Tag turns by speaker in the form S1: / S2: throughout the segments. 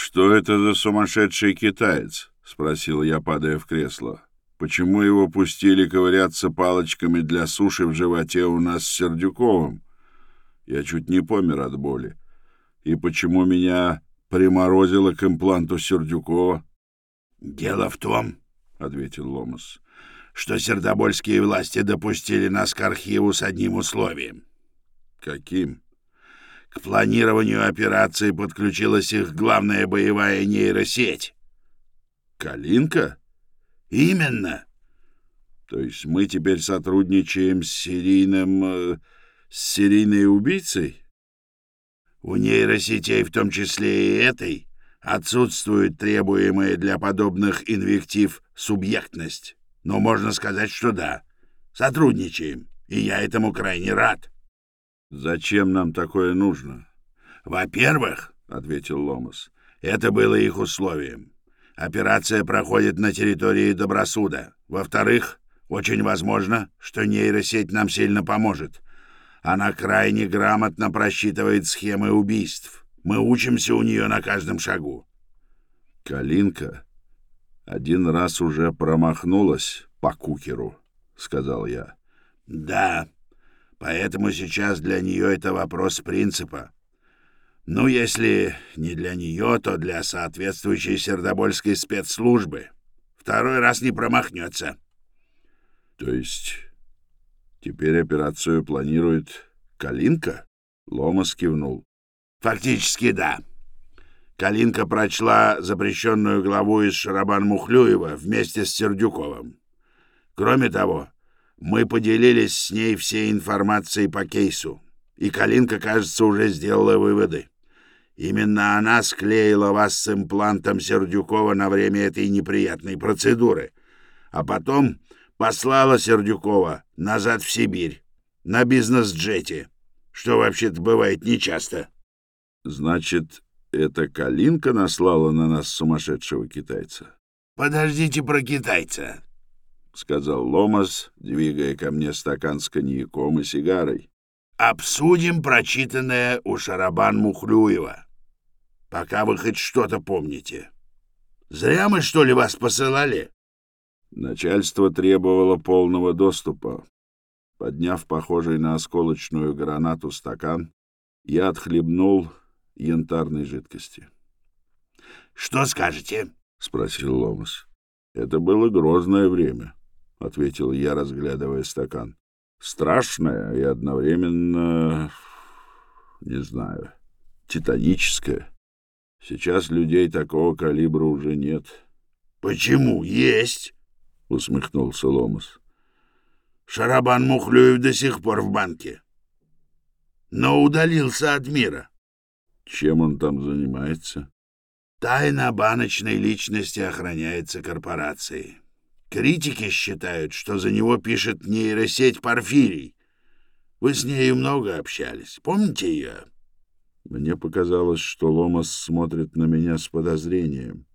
S1: «Что это за сумасшедший китаец?» — спросил я, падая в кресло. «Почему его пустили ковыряться палочками для суши в животе у нас с Сердюковым? Я чуть не помер от боли. И почему меня приморозило к импланту Сердюкова?»
S2: «Дело в том, — ответил Ломас, — что сердобольские власти допустили нас к архиву с одним условием».
S1: «Каким?»
S2: «К планированию операции подключилась их главная боевая нейросеть».
S1: «Калинка?»
S2: «Именно».
S1: «То есть мы теперь сотрудничаем с серийной убийцей?»
S2: «У нейросетей, в том числе и этой, отсутствует требуемая для подобных инвектив субъектность. Но можно сказать, что да, сотрудничаем, и я этому крайне рад».
S1: «Зачем нам такое нужно?»
S2: «Во-первых, — ответил Ломас, — это было их условием. Операция проходит на территории Добросуда. Во-вторых, очень возможно, что нейросеть нам сильно поможет. Она крайне грамотно просчитывает схемы убийств. Мы учимся у нее на каждом шагу».
S1: «Калинка один раз уже промахнулась по кукеру», — сказал я.
S2: «Да, поэтому сейчас для нее это вопрос принципа. Ну, если не для нее, то для соответствующей сердобольской спецслужбы. Второй раз не промахнется».
S1: «То есть теперь операцию планирует Калинка?» Ломас кивнул.
S2: «Фактически, да. Калинка прочла запрещенную главу из Шарабан-Мухлюева вместе с Сердюковым. Кроме того, мы поделились с ней всей информацией по кейсу, и Калинка, кажется, уже сделала выводы. Именно она склеила вас с имплантом Сердюкова на время этой неприятной процедуры, а потом послала Сердюкова назад в Сибирь на бизнес-джете, что вообще-то бывает нечасто».
S1: «Значит, это Калинка наслала на нас сумасшедшего китайца?»
S2: «Подождите про китайца»,
S1: — сказал Ломас, двигая ко мне стакан с коньяком и сигарой.
S2: «Обсудим прочитанное у Шарабан-Мухлюева, пока вы хоть что-то помните. Зря мы, что ли, вас посылали?»
S1: Начальство требовало полного доступа. Подняв похожий на осколочную гранату стакан, я отхлебнул янтарной жидкости.
S2: «Что скажете?»
S1: — спросил Ломас. «Это было грозное время», — ответил я, разглядывая стакан. «Страшное и одновременно, не знаю, титаническое. Сейчас людей такого калибра уже нет».
S2: «Почему? Есть!» — усмехнулся Ломас. «Шарабан-Мухлюев до сих пор в банке, но удалился от мира».
S1: «Чем он там занимается?»
S2: «Тайна баночной личности охраняется корпорацией. Критики считают, что за него пишет нейросеть Порфирий. Вы с нею много общались. Помните ее?»
S1: Мне показалось, что Ломас смотрит на меня с подозрением.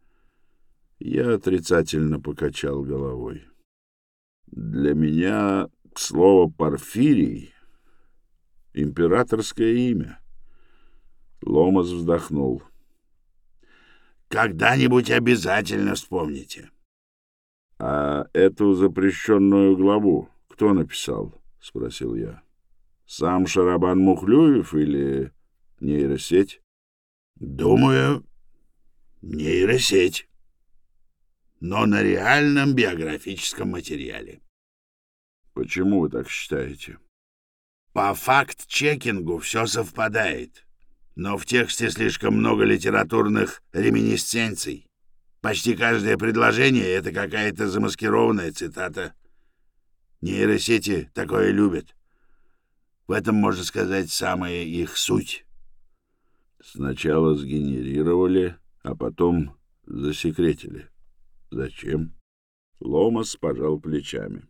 S1: Я отрицательно покачал головой. Для меня слово «Порфирий» — императорское имя. Ломас вздохнул.
S2: «Когда-нибудь обязательно вспомните».
S1: «А эту запрещенную главу кто написал?» — спросил я. «Сам Шарабан-Мухлюев или нейросеть?»
S2: «Думаю, нейросеть, но на реальном биографическом материале».
S1: «Почему вы так считаете?»
S2: «По факт-чекингу все совпадает, но в тексте слишком много литературных реминисценций. Почти каждое предложение — это какая-то замаскированная цитата. Нейросети такое любят. В этом, можно сказать, самая их суть».
S1: «Сначала сгенерировали, а потом засекретили. Зачем?» Ломас пожал плечами.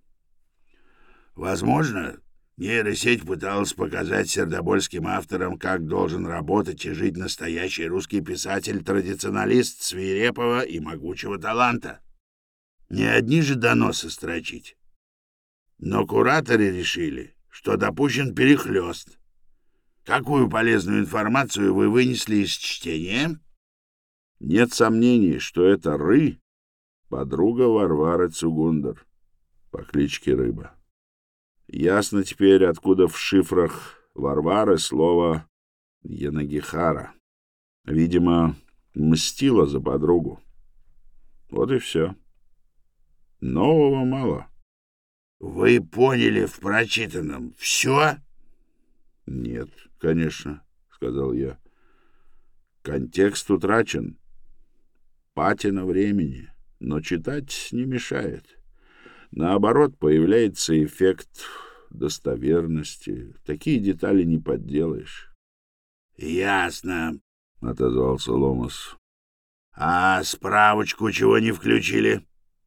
S2: «Возможно, нейросеть пыталась показать сердобольским авторам, как должен работать и жить настоящий русский писатель-традиционалист свирепого и могучего таланта. Не одни же доносы строчить. Но кураторы решили, что допущен перехлёст. Какую полезную информацию вы вынесли из чтения?»
S1: Нет сомнений, что это Ры — подруга Варвары Цугундер по кличке Рыба. Ясно теперь, откуда в шифрах Варвары слово «Янагихара». Видимо, мстила за подругу. Вот и все. Нового мало.
S2: Вы поняли в прочитанном все?
S1: Нет, конечно, сказал я. Контекст утрачен. Патина времени, но читать не мешает. Наоборот, появляется эффект достоверности. Такие детали не подделаешь.
S2: Ясно,
S1: отозвался Ломас.
S2: А справочку чего не включили?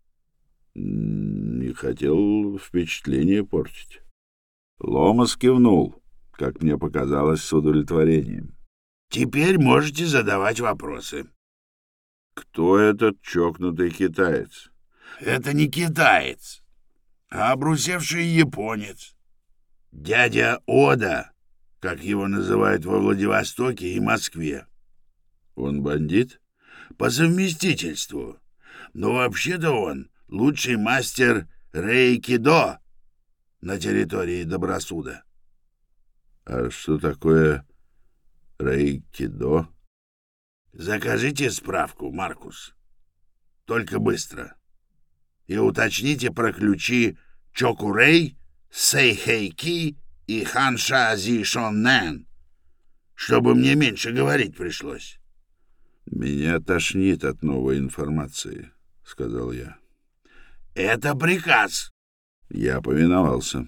S1: Не хотел впечатление портить. Ломас кивнул, как мне показалось, с удовлетворением.
S2: Теперь можете задавать вопросы.
S1: Кто этот чокнутый китаец?
S2: Это не китаец, а обрусевший японец. Дядя Ода, как его называют во Владивостоке и Москве.
S1: Он бандит?
S2: По совместительству. Но вообще-то он лучший мастер рэйкидо на территории Добросуда.
S1: А что такое рэйкидо?
S2: Закажите справку, Маркус. Только быстро. И уточните про ключи Чокурэй, Сэйхэйки и Ханша Зишоннэн, чтобы мне меньше говорить пришлось.
S1: «Меня тошнит от новой информации», — сказал я.
S2: «Это приказ».
S1: Я повиновался.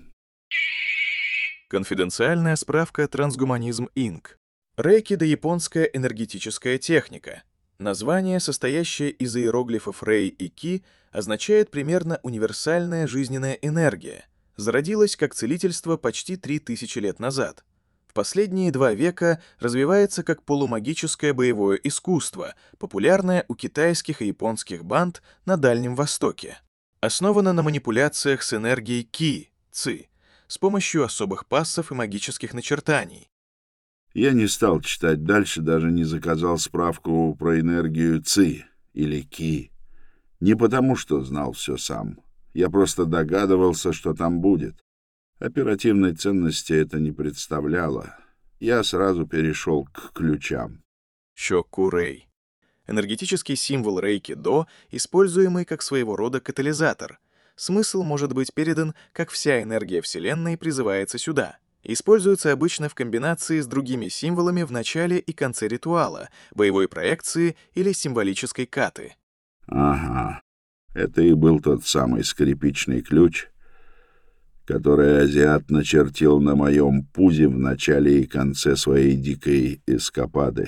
S3: Конфиденциальная справка «Трансгуманизм Инк». Рэйкидо — японская энергетическая техника. Название, состоящее из иероглифов «рэй» и «ки», означает примерно «универсальная жизненная энергия». Зародилась как целительство почти 3000 лет назад. В последние 2 века развивается как полумагическое боевое искусство, популярное у китайских и японских банд на Дальнем Востоке. Основано на манипуляциях с энергией ки, ци, с помощью особых пассов и магических начертаний.
S1: Я не стал читать дальше, даже не заказал справку про энергию ци или ки. Не потому, что знал все сам. Я просто догадывался, что там будет. Оперативной ценности это не представляло. Я сразу перешел к ключам.
S3: Чокурэй. Энергетический символ рэйкидо, используемый как своего рода катализатор. Смысл может быть передан, как вся энергия Вселенной призывается сюда. Используется обычно в комбинации с другими символами в начале и конце ритуала, боевой проекции или символической каты.
S1: Ага, это и был тот самый скрипичный ключ, который азиат начертил на моем пузе в начале и конце своей дикой эскапады.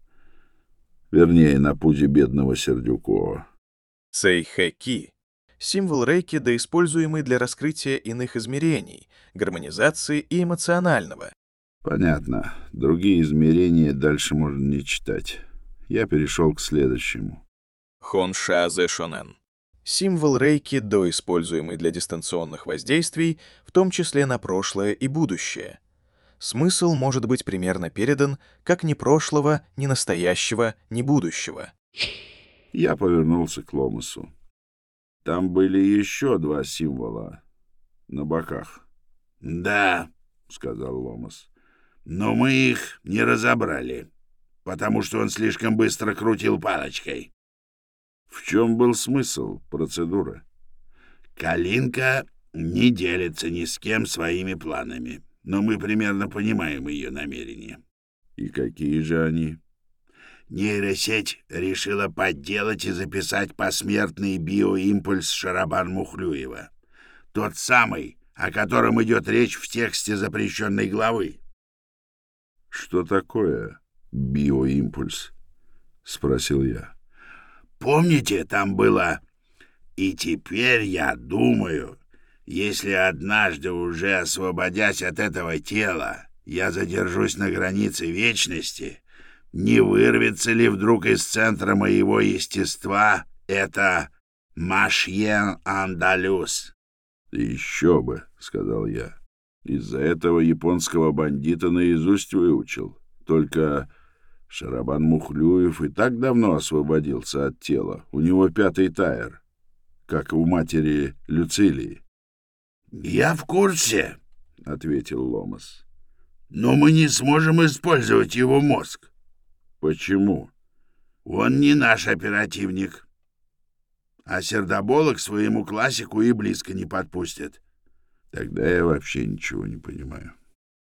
S1: Вернее, на пузе бедного Сердюкова.
S3: Сэйхэки — символ рэйкидо, используемый для раскрытия иных измерений, гармонизации и эмоционального.
S1: Понятно. Другие измерения дальше можно не читать. Я перешел к следующему.
S3: Хонша Зэшонэн. Символ рэйкидо, используемый для дистанционных воздействий, в том числе на прошлое и будущее. Смысл может быть примерно передан как ни прошлого, ни настоящего, ни будущего.
S1: Я повернулся к Ломасу. Там были еще 2 символа на боках.
S2: — Да, — сказал Ломас, — но мы их не разобрали, потому что он слишком быстро крутил палочкой.
S1: В чем был смысл процедуры?
S2: Калинка не делится ни с кем своими планами, но мы примерно понимаем ее намерения.
S1: И какие же они?
S2: Нейросеть решила подделать и записать посмертный биоимпульс Шарабан-Мухлюева. Тот самый, о котором идет речь в тексте запрещенной главы.
S1: — Что такое биоимпульс? — спросил я.
S2: Помните, там было «И теперь я думаю, если однажды уже освободясь от этого тела, я задержусь на границе вечности, не вырвется ли вдруг из центра моего естества это Машьен Андалюс?»
S1: «Еще бы», — сказал я. «Из-за этого японского бандита наизусть выучил. Только Шарабан Мухлюев и так давно освободился от тела. У него 5-й тайр, как у матери Люцилии.
S2: — Я в курсе,
S1: — ответил Ломас.
S2: — но мы не сможем использовать его мозг.
S1: — Почему?
S2: — Он не наш оперативник. А сердобола к своему классику и близко не подпустит.
S1: — Тогда я вообще ничего не понимаю.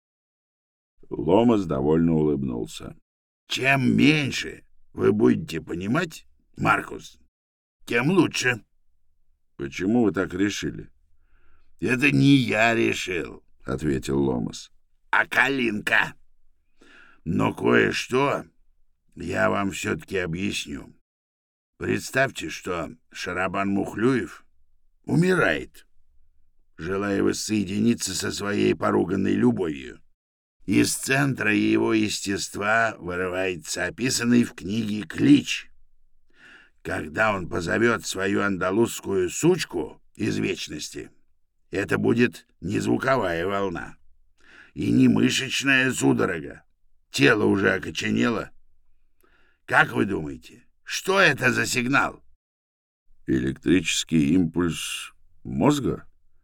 S1: Ломас довольно улыбнулся.
S2: — Чем меньше вы будете понимать, Маркус, тем лучше.
S1: — Почему вы так решили?
S2: — Это не я решил,
S1: — ответил Ломас,
S2: — а Калинка. Но кое-что я вам все-таки объясню. Представьте, что Шарабан Мухлюев умирает, желая воссоединиться со своей поруганной любовью. Из центра его естества вырывается описанный в книге клич. Когда он позовет свою андалузскую сучку из вечности, это будет не звуковая волна и не мышечная судорога. Тело уже окоченело. Как вы думаете, что это за сигнал?
S1: Электрический импульс мозга?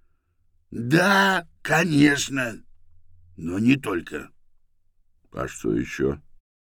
S2: Да, конечно, но не только.
S1: А что еще?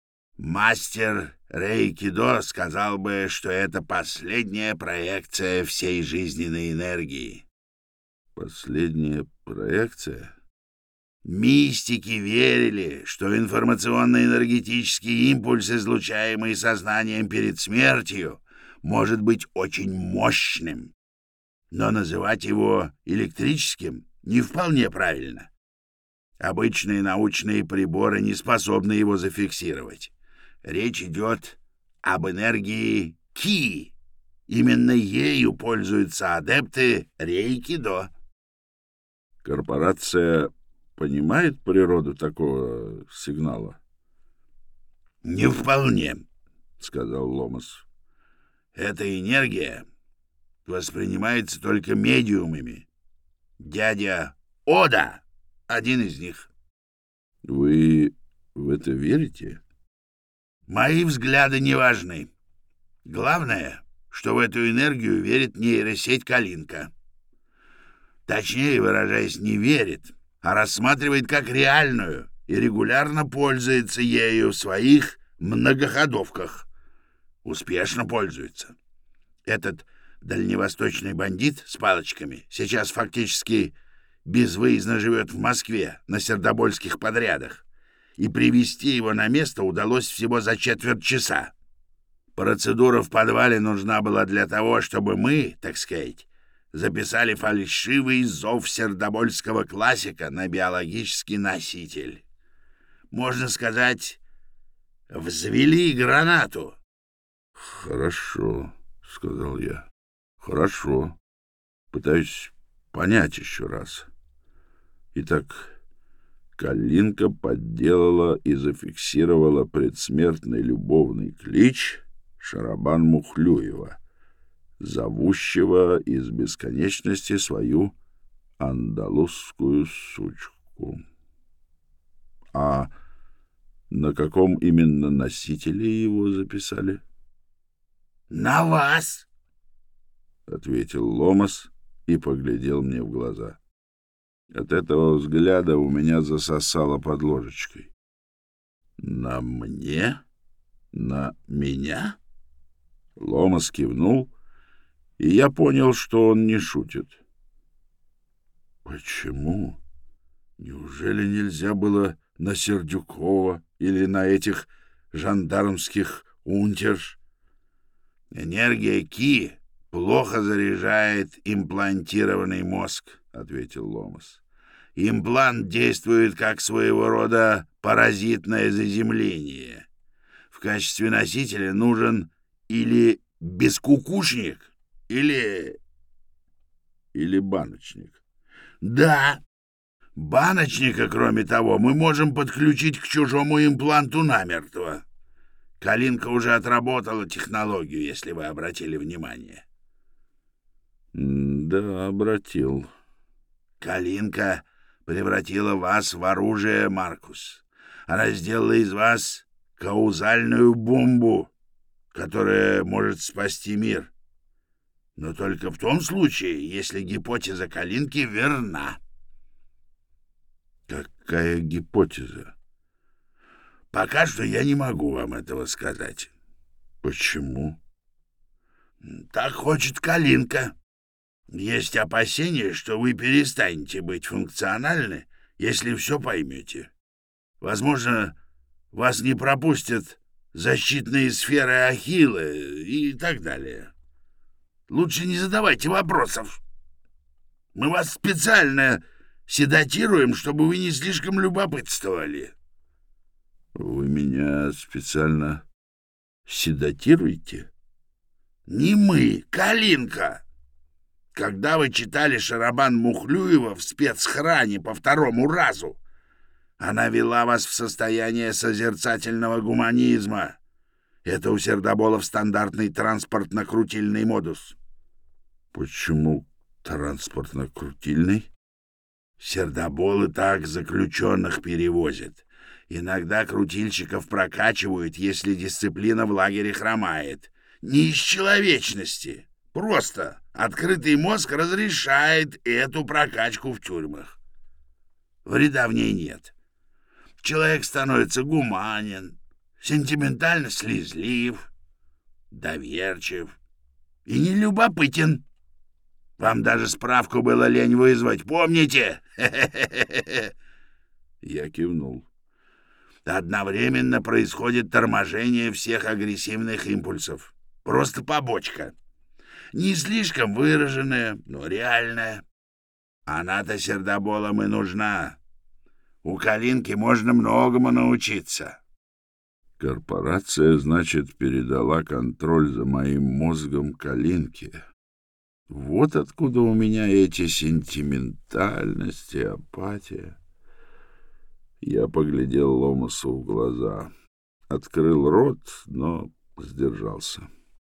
S2: Мастер Рейкидо сказал бы, что это последняя проекция всей жизненной энергии.
S1: Последняя проекция?
S2: Мистики верили, что информационно-энергетический импульс, излучаемый сознанием перед смертью, может быть очень мощным. Но называть его электрическим не вполне правильно. Обычные научные приборы не способны его зафиксировать. Речь идет об энергии Ки. Именно ею пользуются адепты рейкидо.
S1: Корпорация понимает природу такого сигнала?
S2: — Не вполне,
S1: — сказал Ломас.
S2: — эта энергия воспринимается только медиумами. Дядя Ода — один из них.
S1: — Вы в это верите?
S2: — Мои взгляды не важны. Главное, что в эту энергию верит нейросеть Калинка. Точнее выражаясь, не верит, а рассматривает как реальную и регулярно пользуется ею в своих многоходовках. Успешно пользуется. Этот дальневосточный бандит с палочками сейчас фактически безвыездно живет в Москве на сердобольских подрядах, и привести его на место удалось всего за 1/4 часа. Процедура в подвале нужна была для того, чтобы мы, так сказать, записали фальшивый зов сердобольского классика на биологический носитель. Можно сказать, взвели гранату.
S1: — Хорошо, — сказал я. — Хорошо. Пытаюсь понять еще раз. Итак, Калинка подделала и зафиксировала предсмертный любовный клич Шарабан Мухлюева, зовущего из бесконечности свою андалузскую сучку. А на каком именно носителе его записали?
S2: — На вас,
S1: — ответил Ломас и поглядел мне в глаза. От этого взгляда у меня засосало под ложечкой. «На мне? На меня?» Ломас кивнул, и я понял, что он не шутит. «Почему? Неужели нельзя было на Сердюкова или на этих жандармских унтерш?»
S2: «Энергия Ки плохо заряжает имплантированный мозг», — ответил Ломас. «Имплант действует как своего рода паразитное заземление. В качестве носителя нужен или бескукушник, или
S1: баночник.
S2: Да, баночника, кроме того, мы можем подключить к чужому импланту намертво. Калинка уже отработала технологию, если вы обратили внимание».
S1: «Да, обратил».
S2: «Калинка превратила вас в оружие, Маркус. Она сделала из вас каузальную бомбу, которая может спасти мир. Но только в том случае, если гипотеза Калинки верна.
S1: Какая гипотеза?
S2: Пока что я не могу вам этого сказать.
S1: Почему?
S2: Так хочет Калинка. Есть опасения, что вы перестанете быть функциональны, если все поймете. Возможно, вас не пропустят защитные сферы Ахилла и так далее. Лучше не задавайте вопросов. Мы вас специально седатируем, чтобы вы не слишком любопытствовали.
S1: Вы меня специально седатируете?
S2: Не мы, Калинка. Когда вы читали Шарабан Мухлюева в спецхране по второму разу, она вела вас в состояние созерцательного гуманизма. Это у сердоболов стандартный транспортно-крутильный модус.
S1: Почему транспортно-крутильный?
S2: Сердоболы так заключенных перевозят. Иногда крутильщиков прокачивают, если дисциплина в лагере хромает. Не из человечности. Просто открытый мозг разрешает эту прокачку в тюрьмах. Вреда в ней нет. Человек становится гуманен, сентиментально слезлив, доверчив и нелюбопытен. Вам даже справку было лень вызвать, помните?
S1: Я кивнул.
S2: Одновременно происходит торможение всех агрессивных импульсов. Просто побочка. Не слишком выраженная, но реальная. Она-то сердоболам и нужна. У Калинки можно многому научиться.
S1: Корпорация, значит, передала контроль за моим мозгом Калинке. Вот откуда у меня эти сентиментальность и апатия. Я поглядел Ломасу в глаза. Открыл рот, но сдержался.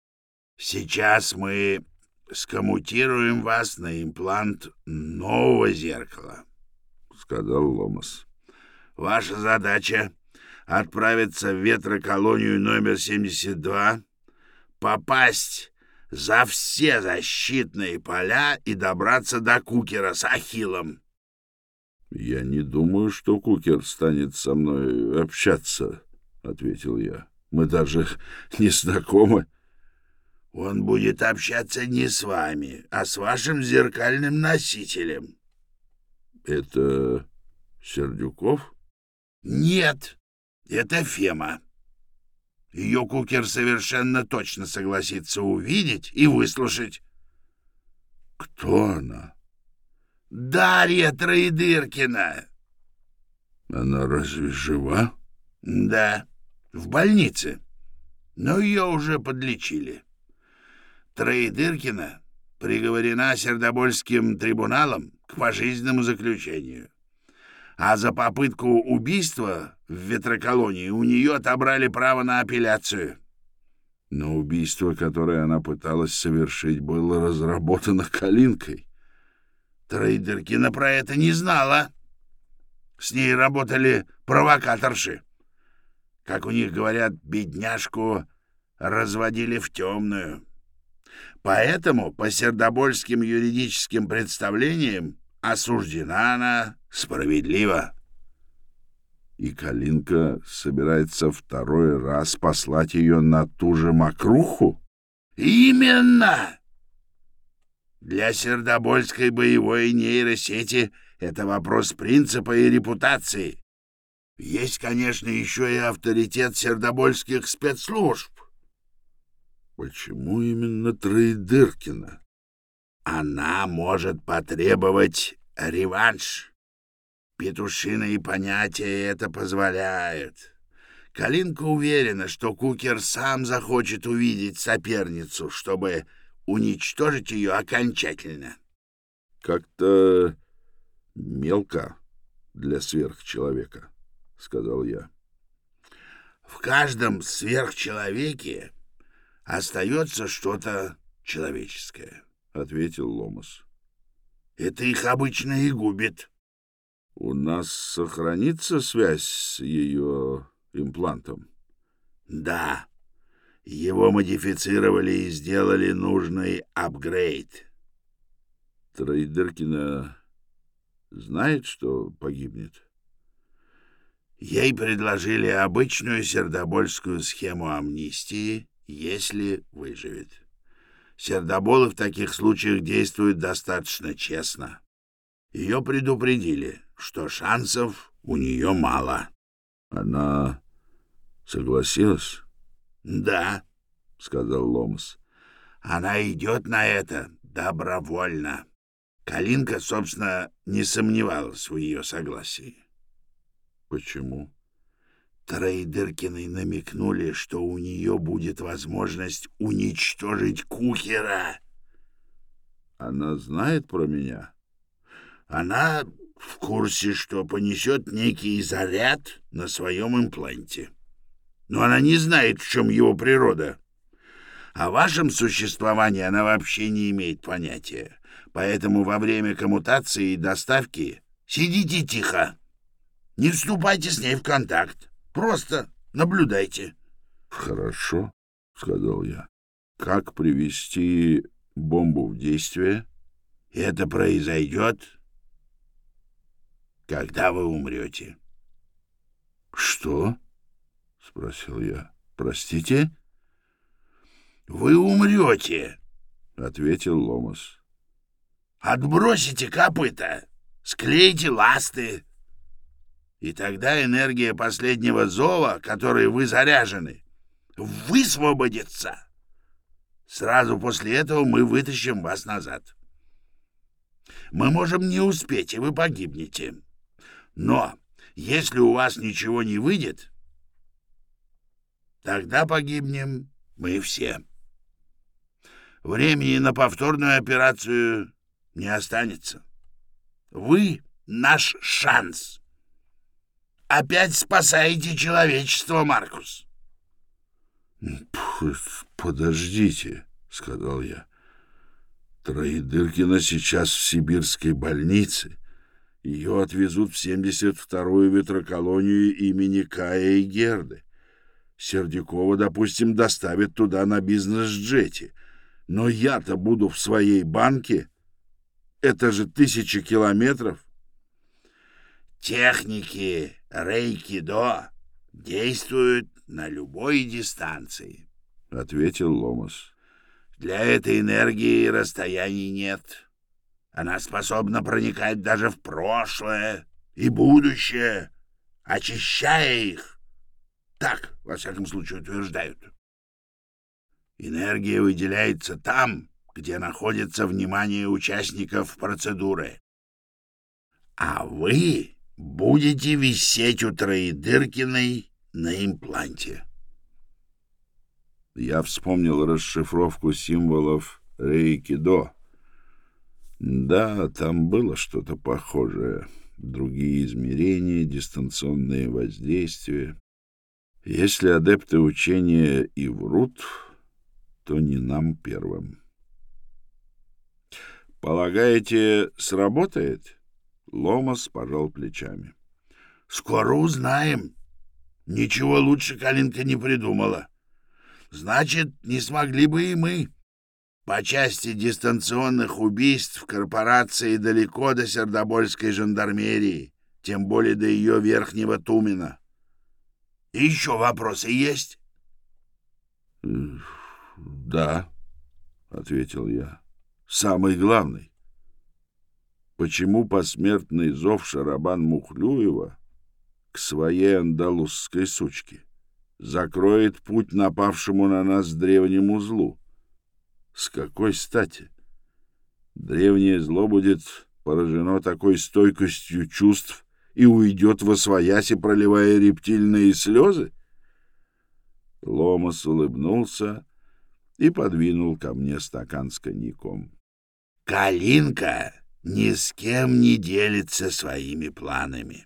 S2: Сейчас мы скоммутируем вас на имплант нового зеркала, — сказал Ломас. Ваша задача — отправиться в ветроколонию номер 72, попасть за все защитные поля и добраться до Кукера с Ахиллом.
S1: — Я не думаю, что Кукер станет со мной общаться, — ответил я. — Мы даже не знакомы.
S2: — Он будет общаться не с вами, а с вашим зеркальным носителем.
S1: — Это Сердюков?
S2: — Нет, это Фема. Ее Кукер совершенно точно согласится увидеть и выслушать.
S1: — Кто она?
S2: — Дарья Троедыркина.
S1: — Она разве жива?
S2: — Да, в больнице, но ее уже подлечили. Троедыркина приговорена Сердобольским трибуналом к пожизненному заключению. А за попытку убийства в ветроколонии у нее отобрали право на апелляцию.
S1: Но убийство, которое она пыталась совершить, было разработано Калинкой.
S2: Троедыркина про это не знала. С ней работали провокаторши. Как у них говорят, бедняжку разводили в темную. Поэтому по сердобольским юридическим представлениям осуждена она справедливо.
S1: И Калинка собирается второй раз послать ее на ту же мокруху?
S2: Именно! Для сердобольской боевой нейросети это вопрос принципа и репутации. Есть, конечно, еще и авторитет сердобольских спецслужб.
S1: Почему именно Троедыркина?
S2: Она может потребовать реванш. Петушиные понятия это позволяют. Калинка уверена, что Кукер сам захочет увидеть соперницу, чтобы уничтожить ее окончательно.
S1: Как-то мелко для сверхчеловека, — сказал я.
S2: В каждом сверхчеловеке остается что-то человеческое, — ответил Ломас. Это их обычно и губит.
S1: У нас сохранится связь с ее имплантом?
S2: Да, его модифицировали и сделали нужный апгрейд.
S1: Троедыркина знает, что погибнет?
S2: Ей предложили обычную сердобольскую схему амнистии, если выживет. Сердоболы в таких случаях действуют достаточно честно. Ее предупредили, что шансов у нее мало.
S1: Она согласилась?
S2: Да,
S1: — сказал Ломас.
S2: она идет на это добровольно. Калинка, собственно, не сомневалась в ее согласии.
S1: Почему?
S2: Троедыркиной намекнули, что у нее будет возможность уничтожить Кухера.
S1: Она знает про меня?
S2: Она в курсе, что понесет некий заряд на своем импланте. Но она не знает, в чем его природа. О вашем существовании она вообще не имеет понятия. Поэтому во время коммутации и доставки сидите тихо. Не вступайте с ней в контакт. Просто наблюдайте.
S1: Хорошо, — сказал я. Как привести бомбу в действие?
S2: Это произойдет, когда вы умрете.
S1: Что? — спросил я. Простите?
S2: Вы умрете,
S1: — ответил Ломас.
S2: Отбросите копыта, склейте ласты. И тогда энергия последнего зова, которой вы заряжены, высвободится. Сразу после этого мы вытащим вас назад. Мы можем не успеть, и вы погибнете. Но если у вас ничего не выйдет, тогда погибнем мы все. Времени на повторную операцию не останется. Вы — наш шанс. Опять спасаете человечество, Маркус.
S1: Подождите, — сказал я. Троедыркина сейчас в сибирской больнице. Ее отвезут в 72-ю ветроколонию имени Кая и Герды. Сердюкова, допустим, доставят туда на бизнес-джете. Но я-то буду в своей банке. Это же 1000 километров.
S2: Техники рейкидо действуют на любой дистанции, —
S1: ответил Ломас.
S2: Для этой энергии расстояний нет. Она способна проникать даже в прошлое и будущее, очищая их. Так, во всяком случае, утверждают. Энергия выделяется там, где находится внимание участников процедуры. А вы будете висеть у Троедыркиной на импланте.
S1: Я вспомнил расшифровку символов рейкидо. Да, там было что-то похожее. Другие измерения, дистанционные воздействия. Если адепты учения и врут, то не нам первым. «Полагаете, сработает?» Ломас пожал плечами.
S2: «Скоро узнаем. Ничего лучше Калинка не придумала. Значит, не смогли бы и мы. По части дистанционных убийств корпорации далеко до сердобольской жандармерии, тем более до ее верхнего Тумена. И еще вопросы есть?»
S1: «Да», — ответил я. «Самый главный. Почему посмертный зов Шарабан-Мухлюева к своей андалузской сучке закроет путь напавшему на нас древнему злу? С какой стати? Древнее зло будет поражено такой стойкостью чувств и уйдет восвояси, проливая рептильные слезы?» Ломас улыбнулся и подвинул ко мне стакан с коньяком.
S2: «Калинка ни с кем не делится своими планами».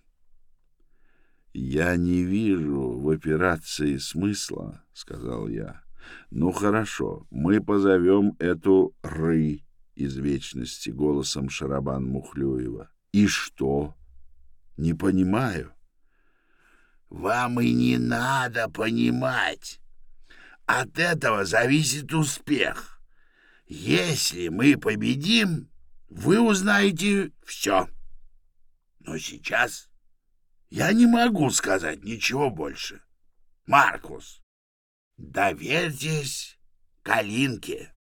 S1: «Я не вижу в операции смысла», — сказал я. «Ну хорошо, мы позовем эту Ры из Вечности голосом Шарабан-Мухлюева. И что? Не понимаю».
S2: вам и не надо понимать. От этого зависит успех. Если мы победим, вы узнаете все. Но сейчас я не могу сказать ничего больше. Маркус, доверьтесь Калинке.